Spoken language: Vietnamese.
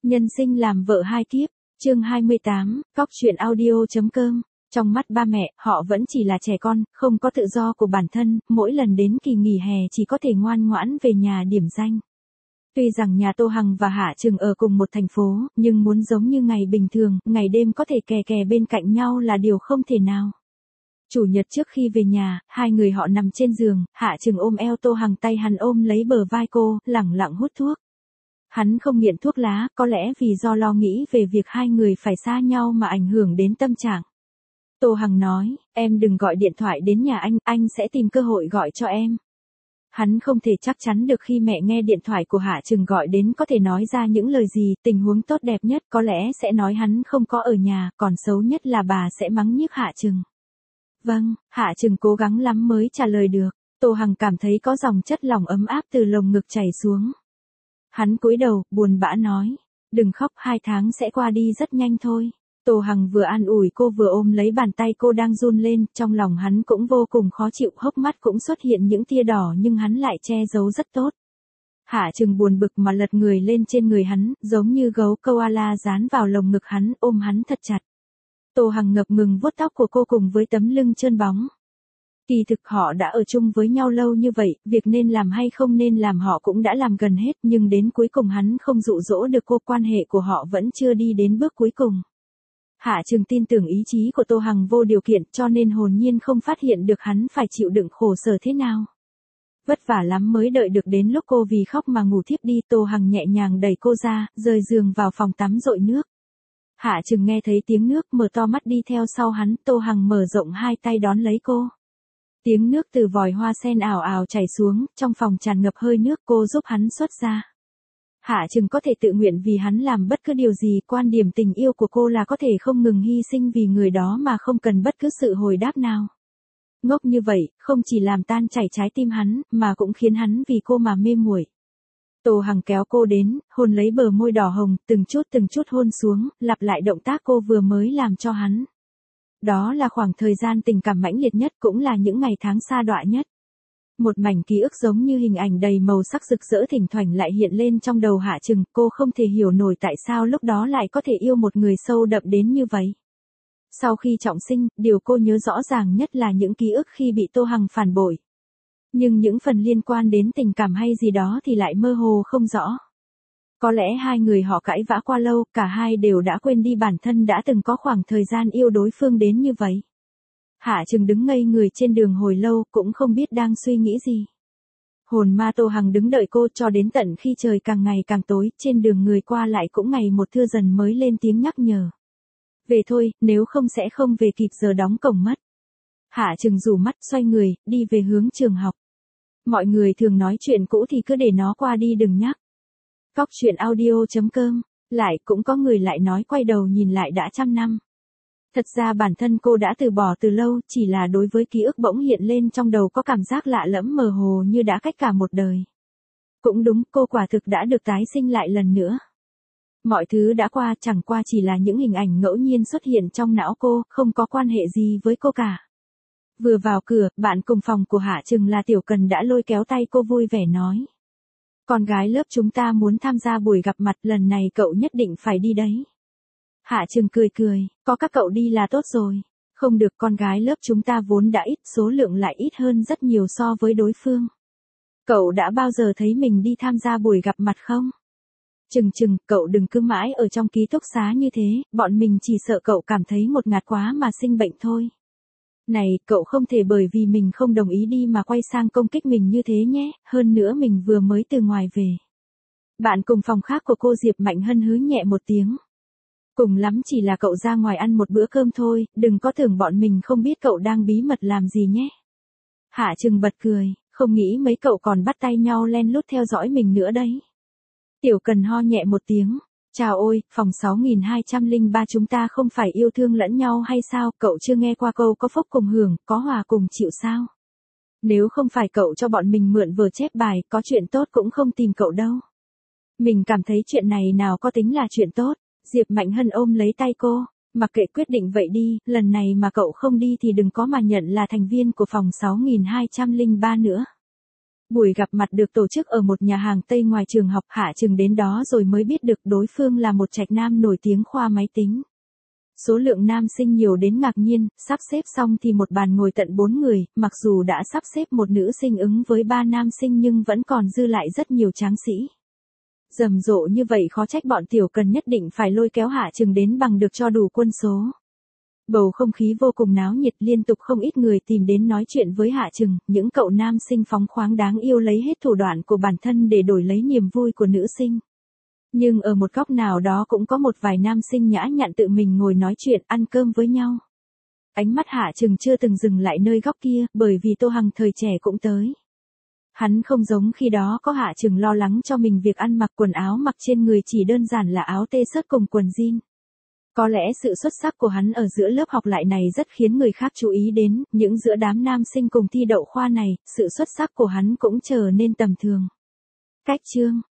Nhân sinh làm vợ hai kiếp, chương 28, Cóc truyện audio.com. Trong mắt ba mẹ, họ vẫn chỉ là trẻ con, không có tự do của bản thân, mỗi lần đến kỳ nghỉ hè chỉ có thể ngoan ngoãn về nhà điểm danh. Tuy rằng nhà Tô Hằng và Hạ Trừng ở cùng một thành phố, nhưng muốn giống như ngày bình thường, ngày đêm có thể kè kè bên cạnh nhau là điều không thể nào. Chủ nhật trước khi về nhà, hai người họ nằm trên giường, Hạ Trừng ôm eo Tô Hằng, tay hắn ôm lấy bờ vai cô, lẳng lặng hút thuốc. Hắn không nghiện thuốc lá, có lẽ vì do lo nghĩ về việc hai người phải xa nhau mà ảnh hưởng đến tâm trạng. Tô Hằng nói, em đừng gọi điện thoại đến nhà anh sẽ tìm cơ hội gọi cho em. Hắn không thể chắc chắn được khi mẹ nghe điện thoại của Hạ Trừng gọi đến có thể nói ra những lời gì, tình huống tốt đẹp nhất có lẽ sẽ nói hắn không có ở nhà, còn xấu nhất là bà sẽ mắng nhiếc Hạ Trừng. Vâng, Hạ Trừng cố gắng lắm mới trả lời được. Tô Hằng cảm thấy có dòng chất lỏng ấm áp từ lồng ngực chảy xuống. Hắn cúi đầu, buồn bã nói, đừng khóc, 2 tháng sẽ qua đi rất nhanh thôi. Tô Hằng vừa an ủi cô vừa ôm lấy bàn tay cô đang run lên, trong lòng hắn cũng vô cùng khó chịu, hốc mắt cũng xuất hiện những tia đỏ nhưng hắn lại che giấu rất tốt. Hạ Trừng buồn bực mà lật người lên trên người hắn, giống như gấu koala dán vào lồng ngực hắn, ôm hắn thật chặt. Tô Hằng ngập ngừng vuốt tóc của cô cùng với tấm lưng trơn bóng. Kỳ thực họ đã ở chung với nhau lâu như vậy, việc nên làm hay không nên làm họ cũng đã làm gần hết, nhưng đến cuối cùng hắn không dụ dỗ được cô, quan hệ của họ vẫn chưa đi đến bước cuối cùng. Hạ Trừng tin tưởng ý chí của Tô Hằng vô điều kiện, cho nên hồn nhiên không phát hiện được hắn phải chịu đựng khổ sở thế nào. Vất vả lắm mới đợi được đến lúc cô vì khóc mà ngủ thiếp đi, Tô Hằng nhẹ nhàng đẩy cô ra, rời giường vào phòng tắm dội nước. Hạ Trừng nghe thấy tiếng nước, mở to mắt đi theo sau hắn, Tô Hằng mở rộng hai tay đón lấy cô. Tiếng nước từ vòi hoa sen ào ào chảy xuống, trong phòng tràn ngập hơi nước, cô giúp hắn xuất ra. Hạ Trừng có thể tự nguyện vì hắn làm bất cứ điều gì, quan điểm tình yêu của cô là có thể không ngừng hy sinh vì người đó mà không cần bất cứ sự hồi đáp nào. Ngốc như vậy, không chỉ làm tan chảy trái tim hắn, mà cũng khiến hắn vì cô mà mê muội. Tô Hằng kéo cô đến, hôn lấy bờ môi đỏ hồng, từng chút hôn xuống, lặp lại động tác cô vừa mới làm cho hắn. Đó là khoảng thời gian tình cảm mãnh liệt nhất, cũng là những ngày tháng sa đọa nhất. Một mảnh ký ức giống như hình ảnh đầy màu sắc rực rỡ thỉnh thoảng lại hiện lên trong đầu Hạ Trừng, cô không thể hiểu nổi tại sao lúc đó lại có thể yêu một người sâu đậm đến như vậy. Sau khi trọng sinh, điều cô nhớ rõ ràng nhất là những ký ức khi bị Tô Hằng phản bội. Nhưng những phần liên quan đến tình cảm hay gì đó thì lại mơ hồ không rõ. Có lẽ hai người họ cãi vã qua lâu, cả hai đều đã quên đi bản thân đã từng có khoảng thời gian yêu đối phương đến như vậy. Hạ Trừng đứng ngây người trên đường hồi lâu, cũng không biết đang suy nghĩ gì. Hồn ma Tô Hằng đứng đợi cô cho đến tận khi trời càng ngày càng tối, trên đường người qua lại cũng ngày một thưa dần mới lên tiếng nhắc nhở. Về thôi, nếu không sẽ không về kịp giờ đóng cổng mất. Hạ Trừng rủ mắt xoay người, đi về hướng trường học. Mọi người thường nói chuyện cũ thì cứ để nó qua đi đừng nhắc. Cóc truyện audio.com, lại cũng có người lại nói quay đầu nhìn lại đã 100 năm. Thật ra bản thân cô đã từ bỏ từ lâu, chỉ là đối với ký ức bỗng hiện lên trong đầu có cảm giác lạ lẫm mờ hồ như đã cách cả một đời. Cũng đúng, cô quả thực đã được tái sinh lại lần nữa. Mọi thứ đã qua, chẳng qua chỉ là những hình ảnh ngẫu nhiên xuất hiện trong não cô, không có quan hệ gì với cô cả. Vừa vào cửa, bạn cùng phòng của Hạ Trừng là Tiểu Cần đã lôi kéo tay cô vui vẻ nói. Con gái lớp chúng ta muốn tham gia buổi gặp mặt, lần này cậu nhất định phải đi đấy. Hạ Trừng cười, có các cậu đi là tốt rồi. Không được, con gái lớp chúng ta vốn đã ít, số lượng lại ít hơn rất nhiều so với đối phương. Cậu đã bao giờ thấy mình đi tham gia buổi gặp mặt không? Trừng, cậu đừng cứ mãi ở trong ký túc xá như thế, bọn mình chỉ sợ cậu cảm thấy một ngạt quá mà sinh bệnh thôi. Này, cậu không thể bởi vì mình không đồng ý đi mà quay sang công kích mình như thế nhé, hơn nữa mình vừa mới từ ngoài về. Bạn cùng phòng khác của cô Diệp Mạnh Hân hứ nhẹ một tiếng. Cùng lắm chỉ là cậu ra ngoài ăn một bữa cơm thôi, đừng có tưởng bọn mình không biết cậu đang bí mật làm gì nhé. Hạ Trừng bật cười, không nghĩ mấy cậu còn bắt tay nhau len lút theo dõi mình nữa đấy. Tiểu Cần ho nhẹ một tiếng. Chào ôi, phòng 6203 chúng ta không phải yêu thương lẫn nhau hay sao, cậu chưa nghe qua câu có phúc cùng hưởng, có hòa cùng chịu sao? Nếu không phải cậu cho bọn mình mượn vở chép bài, có chuyện tốt cũng không tìm cậu đâu. Mình cảm thấy chuyện này nào có tính là chuyện tốt. Diệp Mạnh Hân ôm lấy tay cô, mặc kệ quyết định vậy đi, lần này mà cậu không đi thì đừng có mà nhận là thành viên của phòng 6203 nữa. Buổi gặp mặt được tổ chức ở một nhà hàng Tây ngoài trường học, Hạ Trừng đến đó rồi mới biết được đối phương là một trạch nam nổi tiếng khoa máy tính. Số lượng nam sinh nhiều đến ngạc nhiên, sắp xếp xong thì một bàn ngồi tận 4 người, mặc dù đã sắp xếp một nữ sinh ứng với 3 nam sinh nhưng vẫn còn dư lại rất nhiều tráng sĩ. Rầm rộ như vậy khó trách bọn Tiểu Cần nhất định phải lôi kéo Hạ Trừng đến bằng được cho đủ quân số. Bầu không khí vô cùng náo nhiệt, liên tục không ít người tìm đến nói chuyện với Hạ Trừng, những cậu nam sinh phóng khoáng đáng yêu lấy hết thủ đoạn của bản thân để đổi lấy niềm vui của nữ sinh. Nhưng ở một góc nào đó cũng có một vài nam sinh nhã nhặn tự mình ngồi nói chuyện, ăn cơm với nhau. Ánh mắt Hạ Trừng chưa từng dừng lại nơi góc kia, bởi vì Tô Hằng thời trẻ cũng tới. Hắn không giống khi đó có Hạ Trừng lo lắng cho mình việc ăn mặc, quần áo mặc trên người chỉ đơn giản là áo t-shirt cùng quần jean. Có lẽ sự xuất sắc của hắn ở giữa lớp học lại này rất khiến người khác chú ý đến, những giữa đám nam sinh cùng thi đậu khoa này, sự xuất sắc của hắn cũng trở nên tầm thường. Cách chương